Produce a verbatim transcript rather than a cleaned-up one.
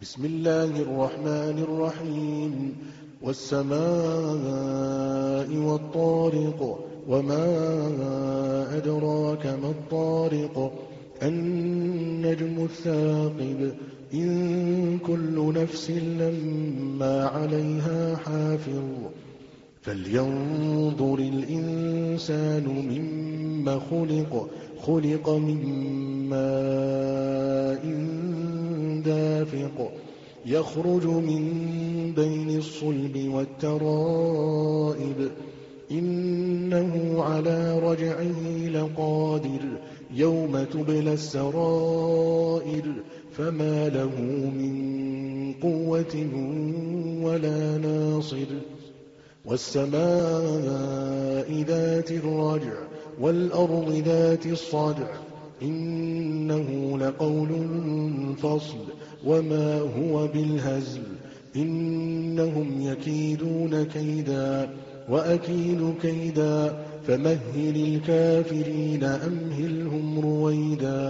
بسم الله الرحمن الرحيم والسماء والطارق وما أدراك ما الطارق النجم الثاقب إن كل نفس لما عليها حافظ فلينظر الإنسان مما خلق خلق من ماء دافق يخرج من بين الصلب والترائب إنه على رجعه لقادر يوم تبلى السرائر فما له من قوة ولا ناصر والسماء ذات الرجع والأرض ذات الصدع إنه لقول فصل وما هو بالهزل إنهم يكيدون كيدا وأكيد كيدا فمهل الكافرين أمهلهم رويدا